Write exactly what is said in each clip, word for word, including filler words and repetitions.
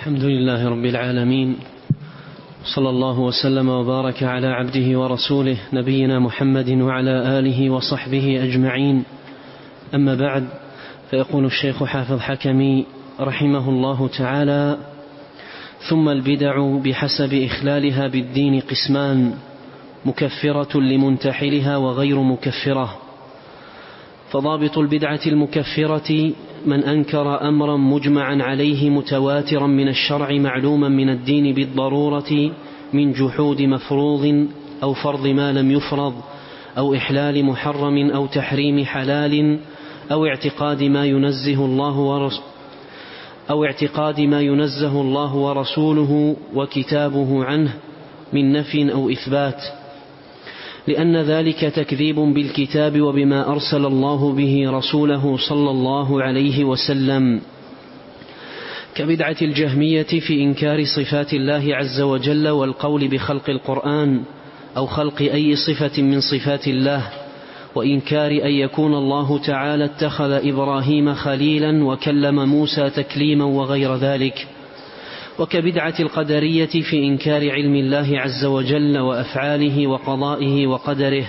الحمد لله رب العالمين، صلى الله وسلم وبارك على عبده ورسوله نبينا محمد وعلى آله وصحبه أجمعين. أما بعد، فيقول الشيخ حافظ حكمي رحمه الله تعالى: ثم البدع بحسب إخلالها بالدين قسمان: مكفرة لمنتحلها وغير مكفرة. فضابط البدعة المكفرة من أنكر أمرا مجمعا عليه متواترا من الشرع معلوما من الدين بالضرورة من جحود مفروض أو فرض ما لم يفرض أو إحلال محرم أو تحريم حلال أو اعتقاد ما ينزه الله ورسوله أو اعتقاد ما ينزه الله ورسوله وكتابه عنه من نفي أو إثبات، لأن ذلك تكذيب بالكتاب وبما أرسل الله به رسوله صلى الله عليه وسلم، كبدعة الجهمية في إنكار صفات الله عز وجل والقول بخلق القرآن أو خلق أي صفة من صفات الله، وإنكار أن يكون الله تعالى اتخذ إبراهيم خليلا وكلم موسى تكليما وغير ذلك، وكبدعة القدرية في إنكار علم الله عز وجل وأفعاله وقضائه وقدره،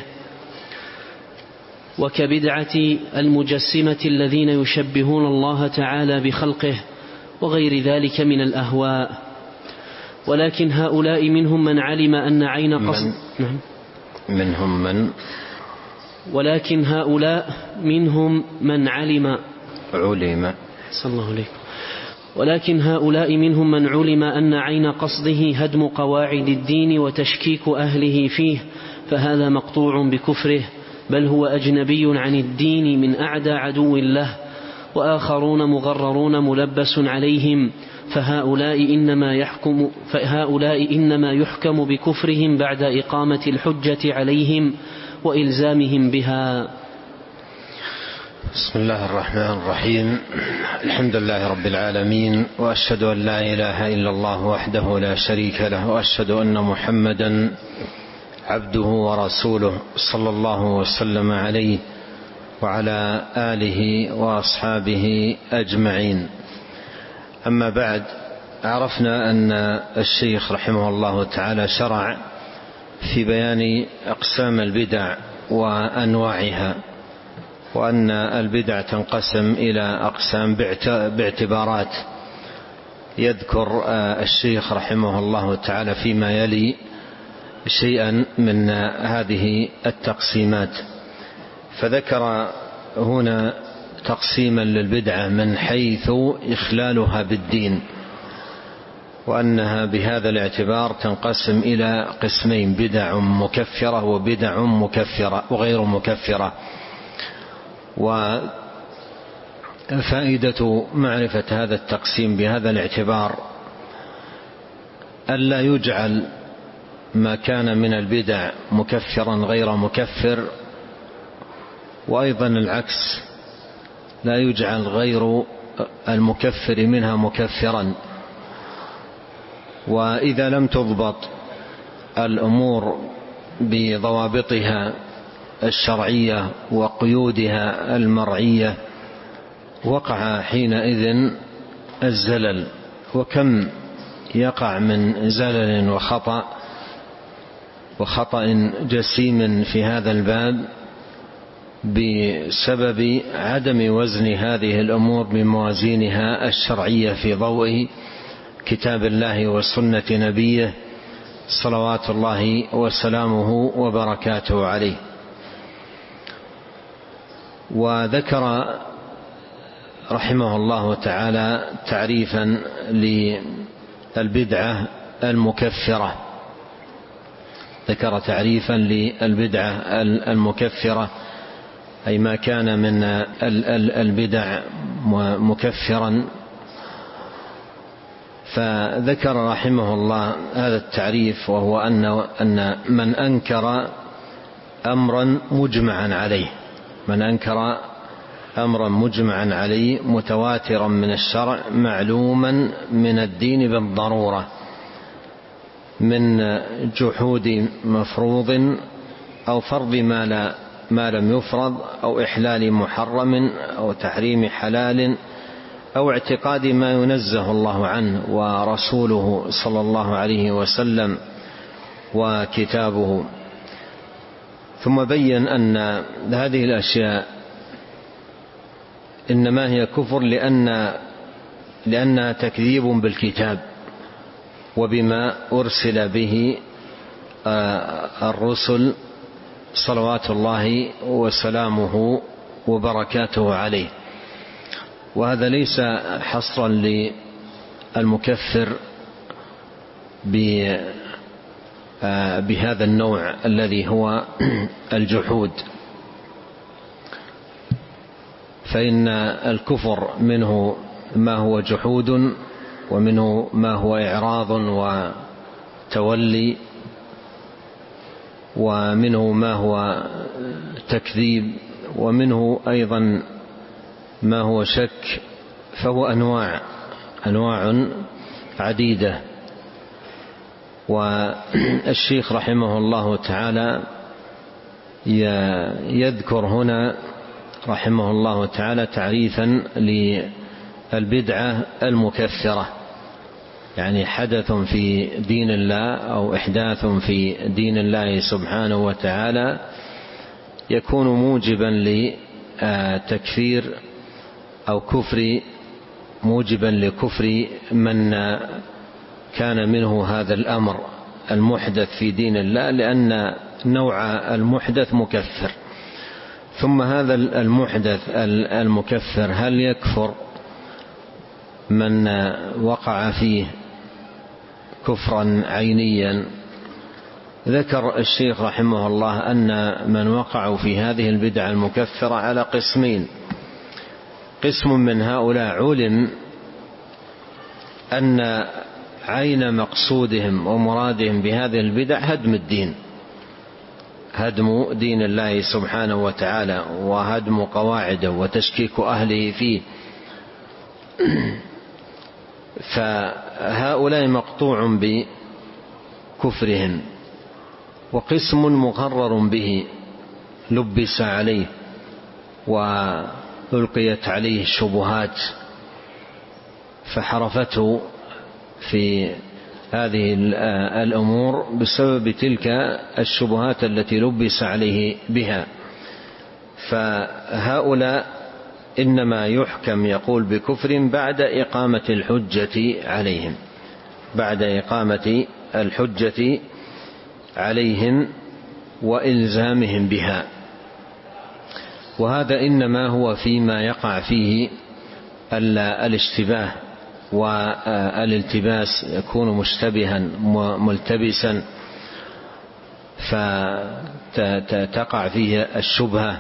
وكبدعة المجسمة الذين يشبهون الله تعالى بخلقه وغير ذلك من الأهواء. ولكن هؤلاء منهم من علم أن عين قصد من منهم من ولكن هؤلاء منهم من علم علم صلى الله عليه ولكن هؤلاء منهم من علم أن عين قصده هدم قواعد الدين وتشكيك أهله فيه، فهذا مقطوع بكفره، بل هو أجنبي عن الدين من أعدى عدو له، وآخرون مغررون ملبس عليهم، فهؤلاء إنما يحكم, فهؤلاء إنما يحكم بكفرهم بعد إقامة الحجة عليهم وإلزامهم بها. بسم الله الرحمن الرحيم. الحمد لله رب العالمين، وأشهد أن لا إله إلا الله وحده لا شريك له، وأشهد أن محمدا عبده ورسوله صلى الله وسلم عليه وعلى آله وأصحابه أجمعين. أما بعد، عرفنا أن الشيخ رحمه الله تعالى شرع في بيان أقسام البدع وأنواعها، وأن البدع تنقسم إلى أقسام باعتبارات، يذكر الشيخ رحمه الله تعالى فيما يلي شيئا من هذه التقسيمات. فذكر هنا تقسيما للبدعة من حيث إخلالها بالدين، وأنها بهذا الاعتبار تنقسم إلى قسمين: بدع مكفرة وبدع مكفرة وغير مكفرة. وفائدة معرفة هذا التقسيم بهذا الاعتبار ألا يجعل ما كان من البدع مكفرا غير مكفر، وأيضا العكس، لا يجعل غير المكفر منها مكفرا. وإذا لم تضبط الأمور بضوابطها الشرعية وقيودها المرعية وقع حينئذ الزلل، وكم يقع من زلل وخطأ وخطأ جسيم في هذا الباب بسبب عدم وزن هذه الأمور بموازينها الشرعية في ضوء كتاب الله وسنة نبيه صلوات الله وسلامه وبركاته عليه. وذكر رحمه الله تعالى تعريفا للبدعة المكفرة، ذكر تعريفا للبدعة المكفرة، أي ما كان من البدع مكفرا. فذكر رحمه الله هذا التعريف، وهو أن من أنكر أمرا مجمعا عليه من أنكر أمرا مجمعا عليه متواترا من الشرع معلوما من الدين بالضرورة من جحود مفروض أو فرض ما لا ما لم يفرض أو إحلال محرم أو تحريم حلال أو اعتقاد ما ينزه الله عنه ورسوله صلى الله عليه وسلم وكتابه. ثم بين أن هذه الأشياء إنما هي كفر لأن لأنها تكذيب بالكتاب وبما أرسل به الرسل صلوات الله وسلامه وبركاته عليه. وهذا ليس حصرا للمكفر بهذا النوع الذي هو الجحود، فإن الكفر منه ما هو جحود، ومنه ما هو إعراض وتولي، ومنه ما هو تكذيب، ومنه أيضا ما هو شك، فهو أنواع أنواع عديدة. والشيخ رحمه الله تعالى يذكر هنا رحمه الله تعالى تعريفا للبدعة المكفرة، يعني حدث في دين الله أو إحداث في دين الله سبحانه وتعالى يكون موجبا لتكفير أو كفر، موجبا لكفر من كان منه هذا الأمر المحدث في دين الله، لأن نوع المحدث مكفر. ثم هذا المحدث المكفر هل يكفر من وقع فيه كفرا عينيا؟ ذكر الشيخ رحمه الله أن من وقعوا في هذه البدع المكفرة على قسمين. قسم من هؤلاء علم أن عين مقصودهم ومرادهم بهذه البدع هدم الدين، هدم دين الله سبحانه وتعالى، وهدم قواعده، وتشكيك أهله فيه، فهؤلاء مقطوع بكفرهم. وقسم مغرر به، لبس عليه وألقيت عليه الشبهات فحرفته في هذه الأمور بسبب تلك الشبهات التي لبس عليه بها. فهؤلاء إنما يحكم يقول بكفر بعد إقامة الحجة عليهم، بعد إقامة الحجة عليهم وإلزامهم بها. وهذا إنما هو فيما يقع فيه الاشتباه والالتباس، يكون مشتبها ملتبسا فتقع فيه الشبهة،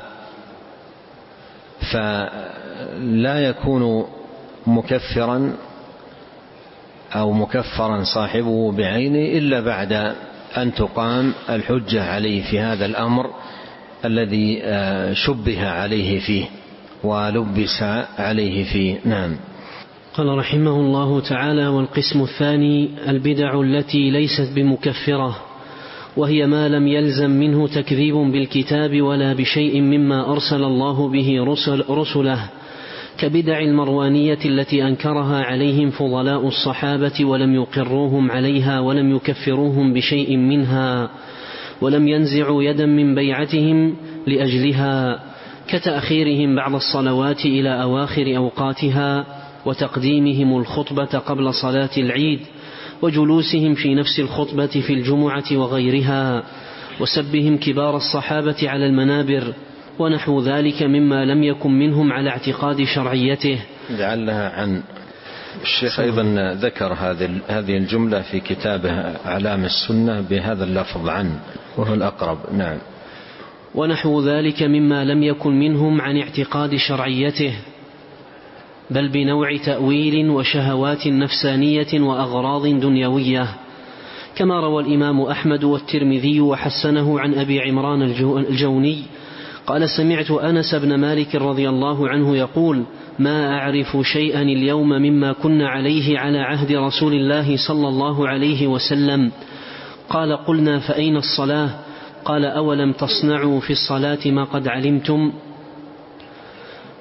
فلا يكون مكفرا أو مكفرا صاحبه بعينه إلا بعد أن تقام الحجة عليه في هذا الأمر الذي شبه عليه فيه ولبس عليه فيه. نعم. قال رحمه الله تعالى: والقسم الثاني البدع التي ليست بمكفرة، وهي ما لم يلزم منه تكذيب بالكتاب ولا بشيء مما أرسل الله به رسل رسله، كبدع المروانية التي أنكرها عليهم فضلاء الصحابة ولم يقروهم عليها ولم يكفروهم بشيء منها، ولم ينزعوا يدا من بيعتهم لأجلها، كتأخيرهم بعض الصلوات إلى أواخر أوقاتها، وتقديمهم الخطبة قبل صلاة العيد، وجلوسهم في نفس الخطبة في الجمعة وغيرها، وسبهم كبار الصحابة على المنابر، ونحو ذلك مما لم يكن منهم على اعتقاد شرعيته. لعلها عن الشيخ أيضا ذكر هذه الجملة في كتابه أعلام السنة بهذا اللفظ عن، وهو الأقرب. نعم. ونحو ذلك مما لم يكن منهم عن اعتقاد شرعيته، بل بنوع تأويل وشهوات نفسانية وأغراض دنيوية، كما روى الإمام أحمد والترمذي وحسنه عن أبي عمران الجوني قال: سمعت أنس بن مالك رضي الله عنه يقول: ما أعرف شيئا اليوم مما كنا عليه على عهد رسول الله صلى الله عليه وسلم. قال: قلنا: فأين الصلاة؟ قال: أولم تصنعوا في الصلاة ما قد علمتم؟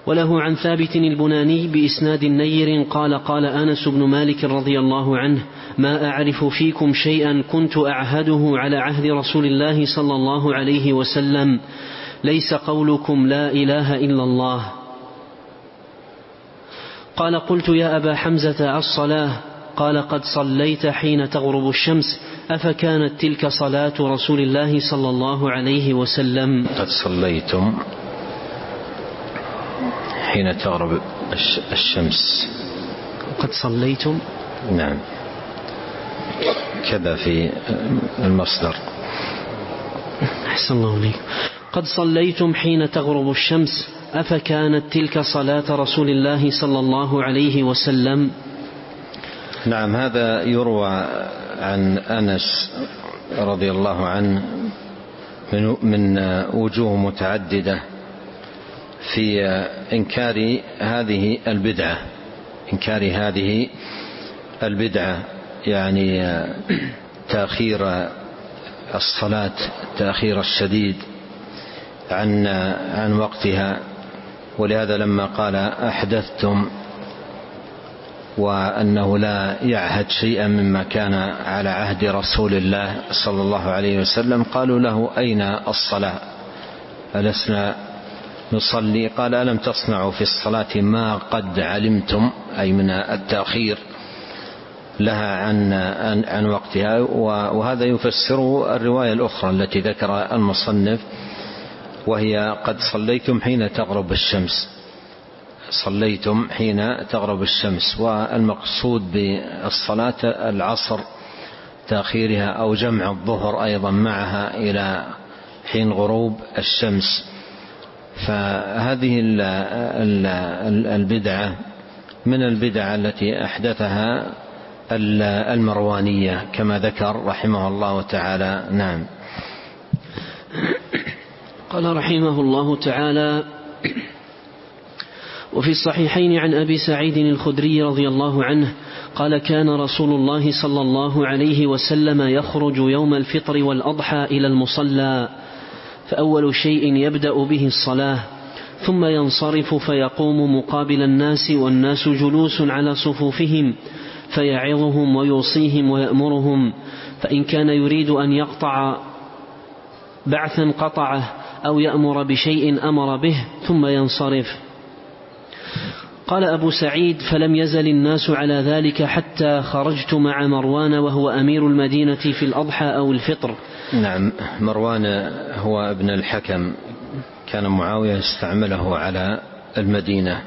وله عن ثابت البناني بإسناد نير قال قال أنس بن مالك رضي الله عنه: ما أعرف فيكم شيئا كنت أعهده على عهد رسول الله صلى الله عليه وسلم، ليس قولكم لا إله إلا الله. قال: قلت يا أبا حمزة الصلاة؟ قال: قد صليت حين تغرب الشمس، أفكانت تلك صلاة رسول الله صلى الله عليه وسلم؟ قد صليتم حين تغرب الشمس. قد صليتم، نعم، كذا في المصدر. أحسن الله عليك. قد صليتم حين تغرب الشمس، أفكانت تلك صلاة رسول الله صلى الله عليه وسلم؟ نعم، هذا يروى عن أنس رضي الله عنه من وجوه متعددة في إنكار هذه البدعة إنكار هذه البدعة يعني تأخير الصلاة، تأخير الشديد عن عن وقتها. ولهذا لما قال أحدثتم وأنه لا يعهد شيئا مما كان على عهد رسول الله صلى الله عليه وسلم، قالوا له: أين الصلاة؟ ألسنا نصلي؟ قال: ألم تصنعوا في الصلاة ما قد علمتم، أي من التأخير لها عن عن وقتها. وهذا يفسر الرواية الأخرى التي ذكر المصنف، وهي قد صليتم حين تغرب الشمس، صليتم حين تغرب الشمس. والمقصود بالصلاة العصر، تأخيرها أو جمع الظهر أيضا معها إلى حين غروب الشمس. فهذه البدعة من البدع التي أحدثها المروانية كما ذكر رحمه الله تعالى. نعم. قال رحمه الله تعالى: وفي الصحيحين عن أبي سعيد الخدري رضي الله عنه قال: كان رسول الله صلى الله عليه وسلم يخرج يوم الفطر والأضحى إلى المصلى، فأول شيء يبدأ به الصلاة، ثم ينصرف فيقوم مقابل الناس والناس جلوس على صفوفهم، فيعظهم ويوصيهم ويأمرهم، فإن كان يريد أن يقطع بعثا قطعه أو يأمر بشيء أمر به، ثم ينصرف. قال أبو سعيد: فلم يزل الناس على ذلك حتى خرجت مع مروان وهو أمير المدينة في الأضحى أو الفطر. نعم، مروان هو ابن الحكم، كان معاوية استعمله على المدينة.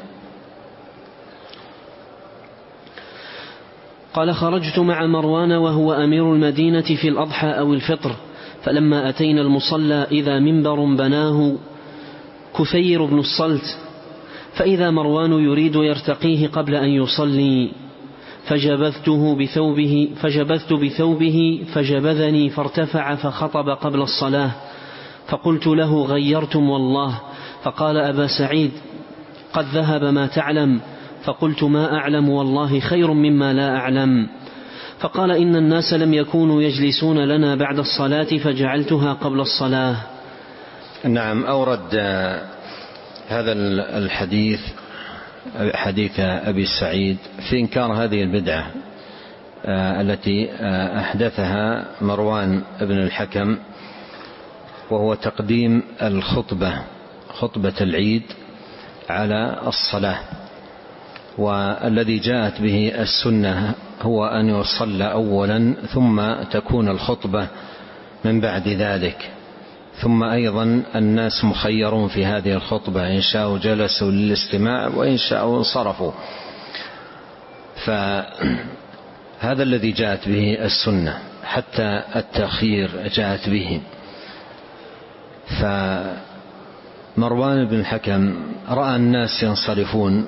قال: خرجت مع مروان وهو أمير المدينة في الأضحى أو الفطر، فلما أتينا المصلى إذا منبر بناه كثير بن الصلت، فإذا مروان يريد يرتقيه قبل أن يصلي، فجبذته بثوبه فجبذت بثوبه فجبذني فارتفع فخطب قبل الصلاة، فقلت له: غيرتم والله. فقال أبا سعيد: قد ذهب ما تعلم. فقلت: ما أعلم والله خير مما لا أعلم. فقال: إن الناس لم يكونوا يجلسون لنا بعد الصلاة فجعلتها قبل الصلاة. نعم، أورد هذا الحديث حديث أبي سعيد في إنكار هذه البدعة التي أحدثها مروان بن الحكم، وهو تقديم الخطبة خطبة العيد على الصلاة. والذي جاءت به السنة هو أن يصلى أولا ثم تكون الخطبة من بعد ذلك. ثم أيضا الناس مخيرون في هذه الخطبة، إن شاءوا جلسوا للاستماع وإن شاءوا انصرفوا. فهذا الذي جاءت به السنة، حتى التأخير جاءت به. فمروان بن الحكم رأى الناس ينصرفون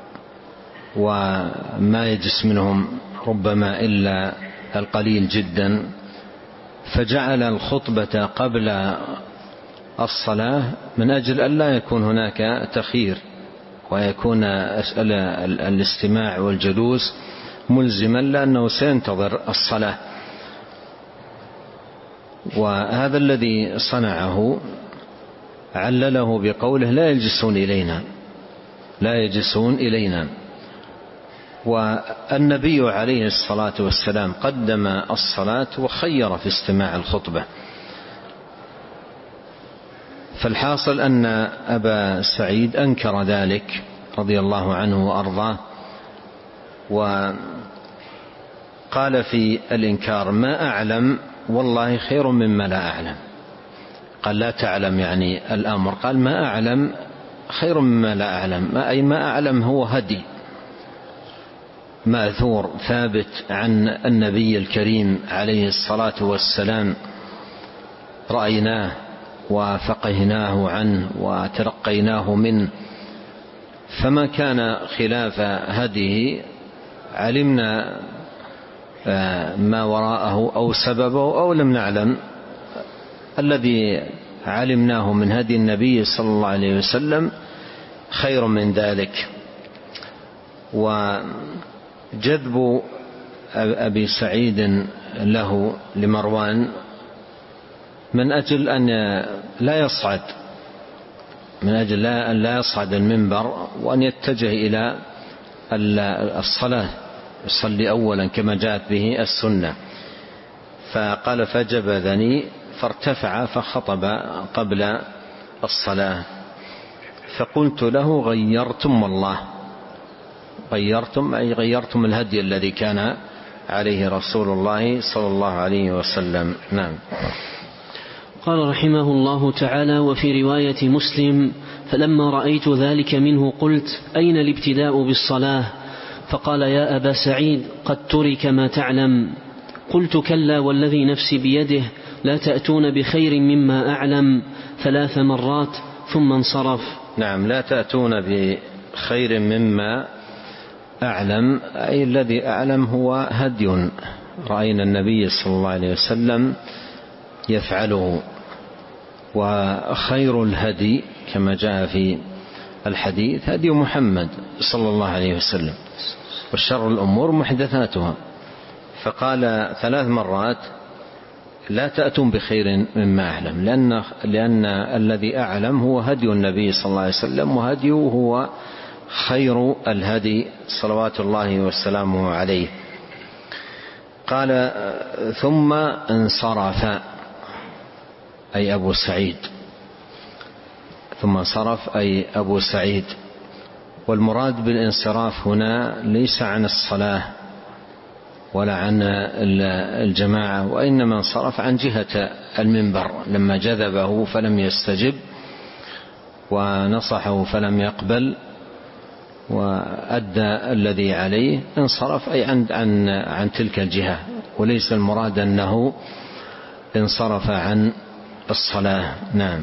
وما يجلس منهم ربما إلا القليل جدا، فجعل الخطبة قبل الصلاة من أجل أن لا يكون هناك تخيير، ويكون الاستماع والجلوس ملزما لأنه سينتظر الصلاة. وهذا الذي صنعه علله بقوله: لا يجلسون إلينا، لا يجلسون إلينا. والنبي عليه الصلاة والسلام قدم الصلاة وخير في استماع الخطبة. فالحاصل أن أبا سعيد أنكر ذلك رضي الله عنه وأرضاه، وقال في الإنكار: ما أعلم والله خير مما لا أعلم. قال لا تعلم يعني الأمر، قال ما أعلم خير مما لا أعلم، أي ما أعلم هو هدي مأثور ثابت عن النبي الكريم عليه الصلاة والسلام، رأيناه وفقهناه عنه وتلقيناه منه، فما كان خلاف هديه علمنا ما وراءه أو سببه أو لم نعلم. الذي علمناه من هدي النبي صلى الله عليه وسلم خير من ذلك. وجذب أبي سعيد له لمروان من أجل أن لا يصعد من أجل أن لا يصعد المنبر وأن يتجه إلى الصلاة، يصلي أولا كما جاءت به السنة. فقال: فجبذني، فارتفع فخطب قبل الصلاة. فقلت له: غيرتم والله، غيرتم أي غيرتم الهدي الذي كان عليه رسول الله صلى الله عليه وسلم. نعم. قال رحمه الله تعالى: وفي رواية مسلم: فلما رأيت ذلك منه قلت: أين الابتداء بالصلاة؟ فقال: يا أبا سعيد قد ترك ما تعلم. قلت: كلا والذي نفسي بيده لا تأتون بخير مما أعلم، ثلاث مرات ثم انصرف. نعم، لا تأتون بخير مما أعلم، أي الذي أعلم هو هدي رأينا النبي صلى الله عليه وسلم يفعله. وخير الهدي كما جاء في الحديث هدي محمد صلى الله عليه وسلم، والشر الأمور محدثاتها. فقال ثلاث مرات: لا تأتون بخير مما أعلم، لأن, لأن الذي أعلم هو هدي النبي صلى الله عليه وسلم، وهديه هو خير الهدي صلوات الله وسلامه عليه. قال: ثم انصرف، أي أبو سعيد، ثم انصرف أي أبو سعيد. والمراد بالانصراف هنا ليس عن الصلاة ولا عن الجماعة، وإنما انصرف عن جهة المنبر لما جذبه فلم يستجب ونصحه فلم يقبل وأدى الذي عليه، انصرف أي عن, عن, عن تلك الجهة، وليس المراد أنه انصرف عن الصلاة. نعم.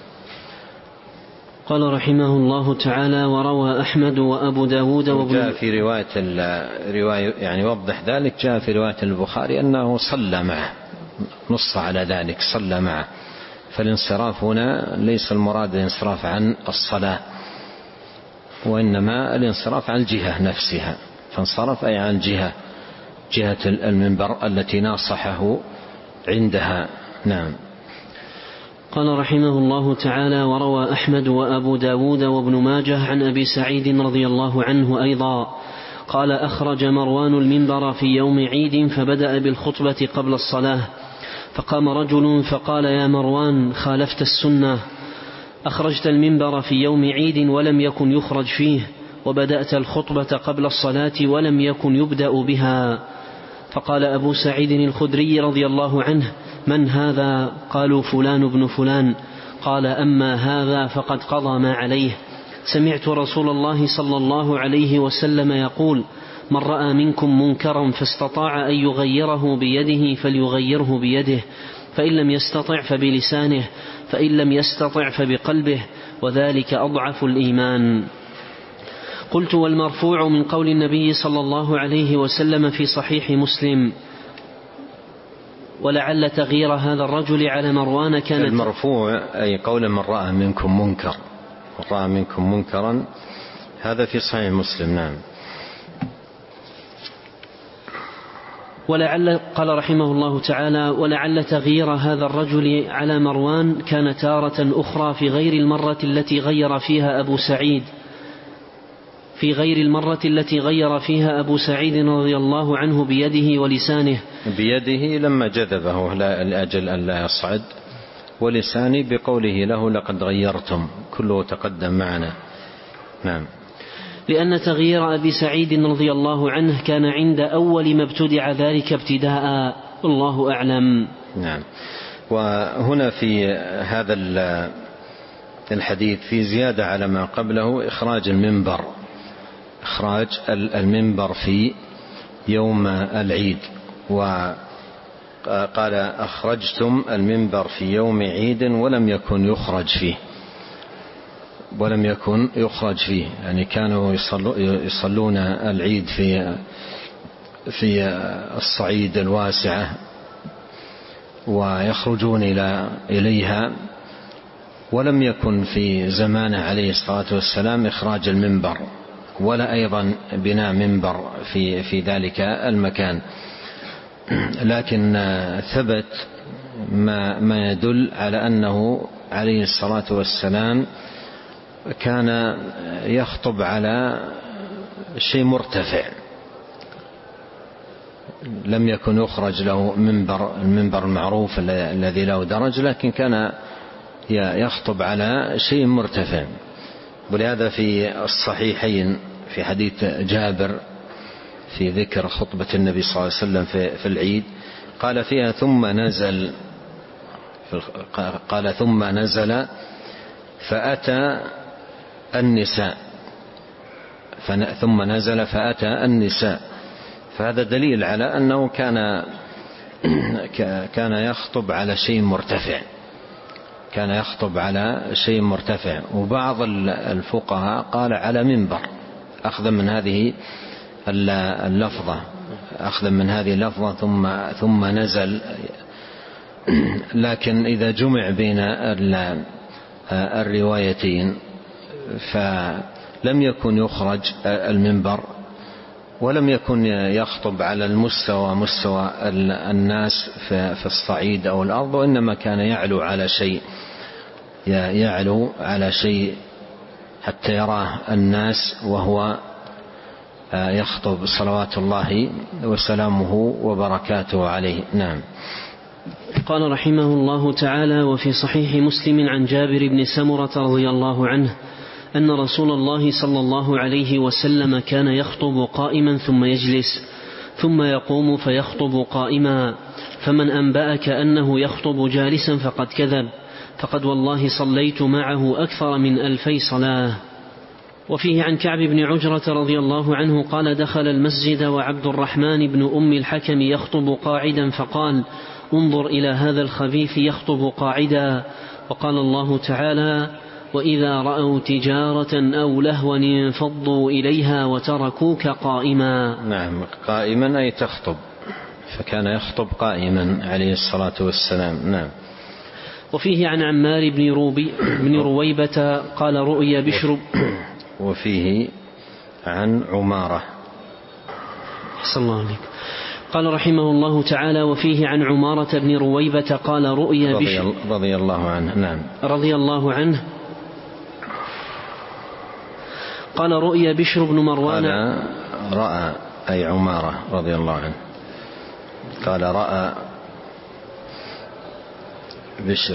قال رحمه الله تعالى: وروى أحمد وأبو داود وابن. جاء في رواية الرواية يعني وضح ذلك، جاء في رواية البخاري أنه صلى معه، نص على ذلك، صلى معه. فالانصراف هنا ليس المراد الانصراف عن الصلاة، وإنما الانصراف عن الجهة نفسها، فانصرف أي عن جهة جهة المنبر التي ناصحه عندها. نعم. قال رحمه الله تعالى: وروى أحمد وأبو داود وابن ماجه عن أبي سعيد رضي الله عنه أيضا قال: أخرج مروان المنبر في يوم عيد فبدأ بالخطبة قبل الصلاة، فقام رجل فقال: يا مروان، خالفت السنة، أخرجت المنبر في يوم عيد ولم يكن يخرج فيه، وبدأت الخطبة قبل الصلاة ولم يكن يبدأ بها. فقال أبو سعيد الخدري رضي الله عنه: من هذا؟ قالوا: فلان ابن فلان. قال: أما هذا فقد قضى ما عليه. سمعت رسول الله صلى الله عليه وسلم يقول: من رأى منكم منكرا فاستطاع أن يغيره بيده فليغيره بيده، فإن لم يستطع فبلسانه، فإن لم يستطع فبقلبه، وذلك أضعف الإيمان. قلت: والمرفوع من قول النبي صلى الله عليه وسلم في صحيح مسلم: ولعل تغيير هذا الرجل على مروان كانت. المرفوع أي قول من رأى منكم منكر، من رأى منكم منكرا، هذا في صحيح مسلم. نعم. ولعل قال رحمه الله تعالى: ولعل تغيير هذا الرجل على مروان كان تارة أخرى في غير المرة التي غير فيها أبو سعيد، في غير المرة التي غير فيها أبو سعيد رضي الله عنه بيده ولسانه. بيده لما جذبه لأجل أن لا يصعد، ولساني بقوله له لقد غيرتم، كله تقدم معنا. نعم. لأن تغيير أبي سعيد رضي الله عنه كان عند أول ما ابتدع ذلك ابتداء، الله أعلم. نعم. وهنا في هذا الحديث في زيادة على ما قبله، إخراج المنبر، إخراج المنبر في يوم العيد. وقال أخرجتم المنبر في يوم عيد ولم يكن يخرج فيه، ولم يكن يخرج فيه يعني كانوا يصلون العيد في في الصعيد الواسعة ويخرجون إلى إليها، ولم يكن في زمانه عليه الصلاة والسلام إخراج المنبر ولا أيضا بناء منبر في في ذلك المكان. لكن ثبت ما ما يدل على أنه عليه الصلاة والسلام كان يخطب على شيء مرتفع، لم يكن يخرج له منبر المنبر المعروف الذي له درج، لكن كان يخطب على شيء مرتفع. ولهذا في الصحيحين في حديث جابر في ذكر خطبة النبي صلى الله عليه وسلم في, في العيد قال فيها ثم نزل قال ثم نزل فأتى النساء ثم نزل فأتى النساء. فهذا دليل على أنه كان كان يخطب على شيء مرتفع، كان يخطب على شيء مرتفع. وبعض الفقهاء قال على منبر، أخذا من هذه اللفظة أخذا من هذه اللفظة ثم ثم نزل. لكن إذا جمع بين الروايتين فلم يكن يخرج المنبر ولم يكن يخطب على المستوى مستوى الناس في الصعيد أو الأرض، وإنما كان يعلو على شيء يعلو على شيء حتى يراه الناس وهو يخطب صلوات الله وسلامه وبركاته عليه. نعم. قال رحمه الله تعالى: وفي صحيح مسلم عن جابر بن سمرة رضي الله عنه أن رسول الله صلى الله عليه وسلم كان يخطب قائما ثم يجلس ثم يقوم فيخطب قائما، فمن أنبأك أنه يخطب جالسا فقد كذب، فقد والله صليت معه أكثر من ألفي صلاة. وفيه عن كعب بن عجرة رضي الله عنه قال: دخل المسجد وعبد الرحمن بن أم الحكم يخطب قاعدا فقال: انظر إلى هذا الخبيث يخطب قاعدا. وقال الله تعالى: وإذا رأوا تجارة أو لهوا انفضوا إليها وتركوك قائما. نعم، قائما أي تخطب، فكان يخطب قائما عليه الصلاة والسلام. نعم. وفيه عن عمار بن, روبي بن رويبة قال: رؤيا بشر. وفيه عن عمارة. أحسن الله عليك. قال رحمه الله تعالى: وفيه عن عمارة بن رويبة قال: رؤيا بشر رضي الله عنه. نعم. رضي الله عنه قال: رؤيا بشر بن مروان. قال رأى أي عمارة رضي الله عنه قال رأى بشر.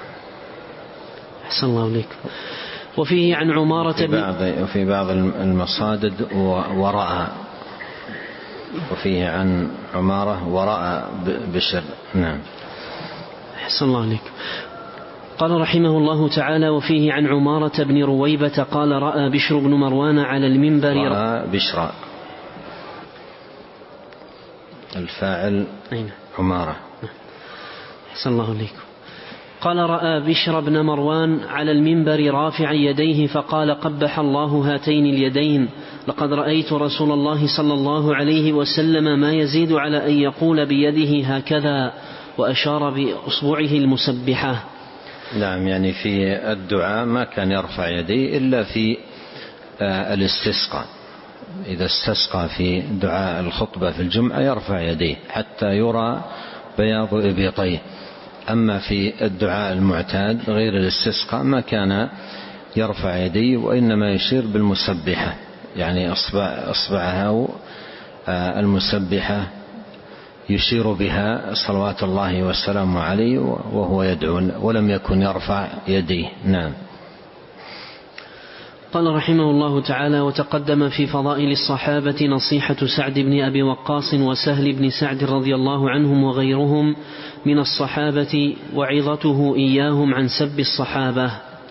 أحسن الله عليك. وفيه عن عمارة في بعض وفي بعض المصادر ورأى، وفيه عن عمارة ورأى بشر. نعم. أحسن الله عليك. قال رحمه الله تعالى: وفيه عن عمارة بن رويبة قال: رأى بشر بن مروان على المنبر. رأى بشرى الفاعل أين؟ عمارة. أحسن الله عليك. قال: رأى بشر بن مروان على المنبر رافعا يديه فقال: قبح الله هاتين اليدين، لقد رأيت رسول الله صلى الله عليه وسلم ما يزيد على أن يقول بيده هكذا، وأشار بأصبعه المسبحة. نعم، يعني في الدعاء ما كان يرفع يديه إلا في الاستسقاء، إذا استسقى في دعاء الخطبة في الجمعة يرفع يديه حتى يرى بياض إبيطيه. أما في الدعاء المعتاد غير الاستسقاء ما كان يرفع يديه، وإنما يشير بالمسبحة يعني أصبع أصبعها المسبحة يشير بها صلوات الله والسلام عليه وهو يدعو، ولم يكن يرفع يديه. نعم. قال رحمه الله تعالى: وتقدم في فضائل الصحابة نصيحة سعد بن أبي وقاص وسهل بن سعد رضي الله عنهم وغيرهم من الصحابة وعظته إياهم عن سب الصحابة.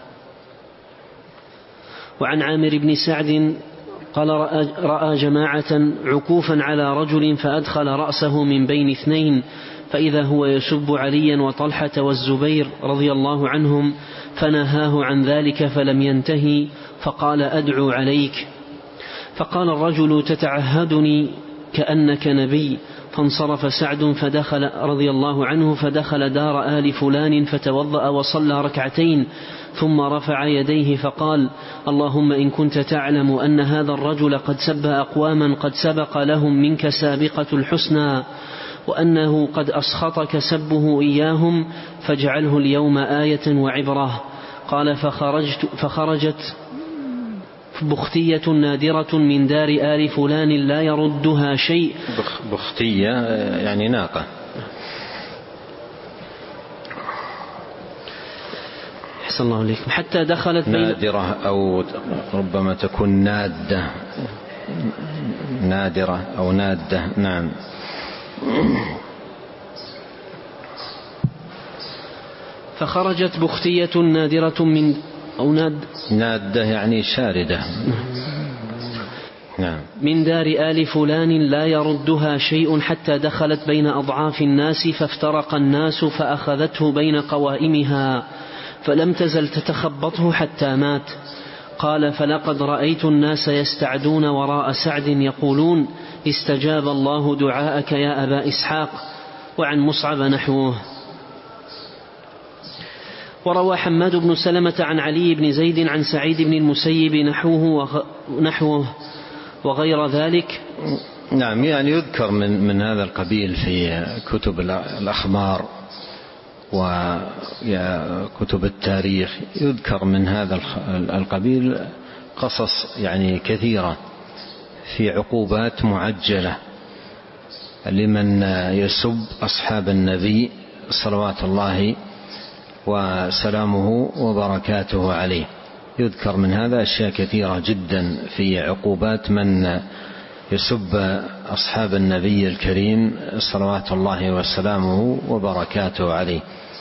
وعن عامر بن سعد قال: رأى جماعة عكوفا على رجل فأدخل رأسه من بين اثنين فإذا هو يسب عليا وطلحة والزبير رضي الله عنهم، فنهاه عن ذلك فلم ينتهي، فقال: أدعو عليك. فقال الرجل: تتعهدني كأنك نبي. فانصرف سعد فدخل رضي الله عنه فدخل دار آل فلان فتوضأ وصلى ركعتين، ثم رفع يديه فقال: اللهم إن كنت تعلم أن هذا الرجل قد سب أقواما قد سبق لهم منك سابقة الحسنى، وأنه قد أسخطك سبه إياهم، فاجعله اليوم آية وعبرة. قال: فخرجت فخرجت بختية نادرة من دار آل فلان لا يردها شيء. بختية يعني ناقة. أحسن الله عليكم. حتى دخلت نادرة أو ربما تكون نادة، نادرة أو نادة. نعم. فخرجت بختية نادرة من أو ناد نادة يعني شاردة. نعم. من دار آل فلان لا يردها شيء حتى دخلت بين أضعاف الناس فافترق الناس فأخذته بين قوائمها فلم تزل تتخبطه حتى مات. قال: فلقد رأيت الناس يستعدون وراء سعد يقولون: استجاب الله دعاءك يا أبا إسحاق. وعن مصعب نحوه. وروى حماد بن سلمة عن علي بن زيد عن سعيد بن المسيب نحوه ونحوه وغير ذلك. نعم. يعني يذكر من, من هذا القبيل في كتب الأخبار وكتب التاريخ، يذكر من هذا القبيل قصص يعني كثيرة في عقوبات معجلة لمن يسب أصحاب النبي صلوات الله وسلامه وبركاته عليه. يذكر من هذا أشياء كثيرة جدا في عقوبات من يسب أصحاب النبي الكريم صلوات الله وسلامه وبركاته عليه،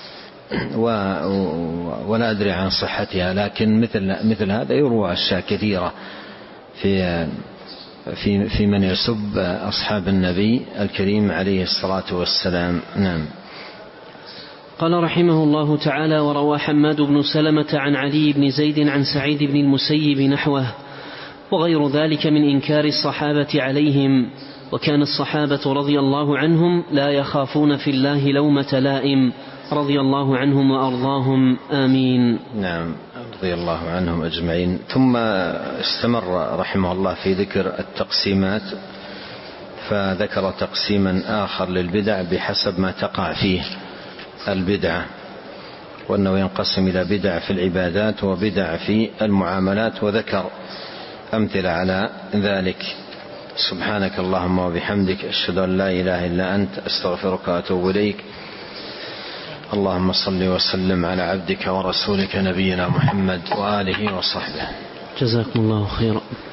ولا أدري عن صحتها، لكن مثل مثل هذا يروى أشياء كثيرة في في في من يسب أصحاب النبي الكريم عليه الصلاة والسلام. نعم. قال رحمه الله تعالى: وروى حماد بن سلمة عن علي بن زيد عن سعيد بن المسيب نحوه وغير ذلك من إنكار الصحابة عليهم. وكان الصحابة رضي الله عنهم لا يخافون في الله لومة لائم رضي الله عنهم وأرضاهم. آمين. نعم. رضي الله عنهم أجمعين. ثم استمر رحمه الله في ذكر التقسيمات، فذكر تقسيما آخر للبدع بحسب ما تقع فيه البدعة، وأنه ينقسم إلى بدع في العبادات وبدع في المعاملات، وذكر أمثلة على ذلك. سبحانك اللهم وبحمدك، أشهد أن لا إله إلا أنت، أستغفرك وأتوب إليك. اللهم صل وسلم على عبدك ورسولك نبينا محمد وآله وصحبه. جزاكم الله خيرا.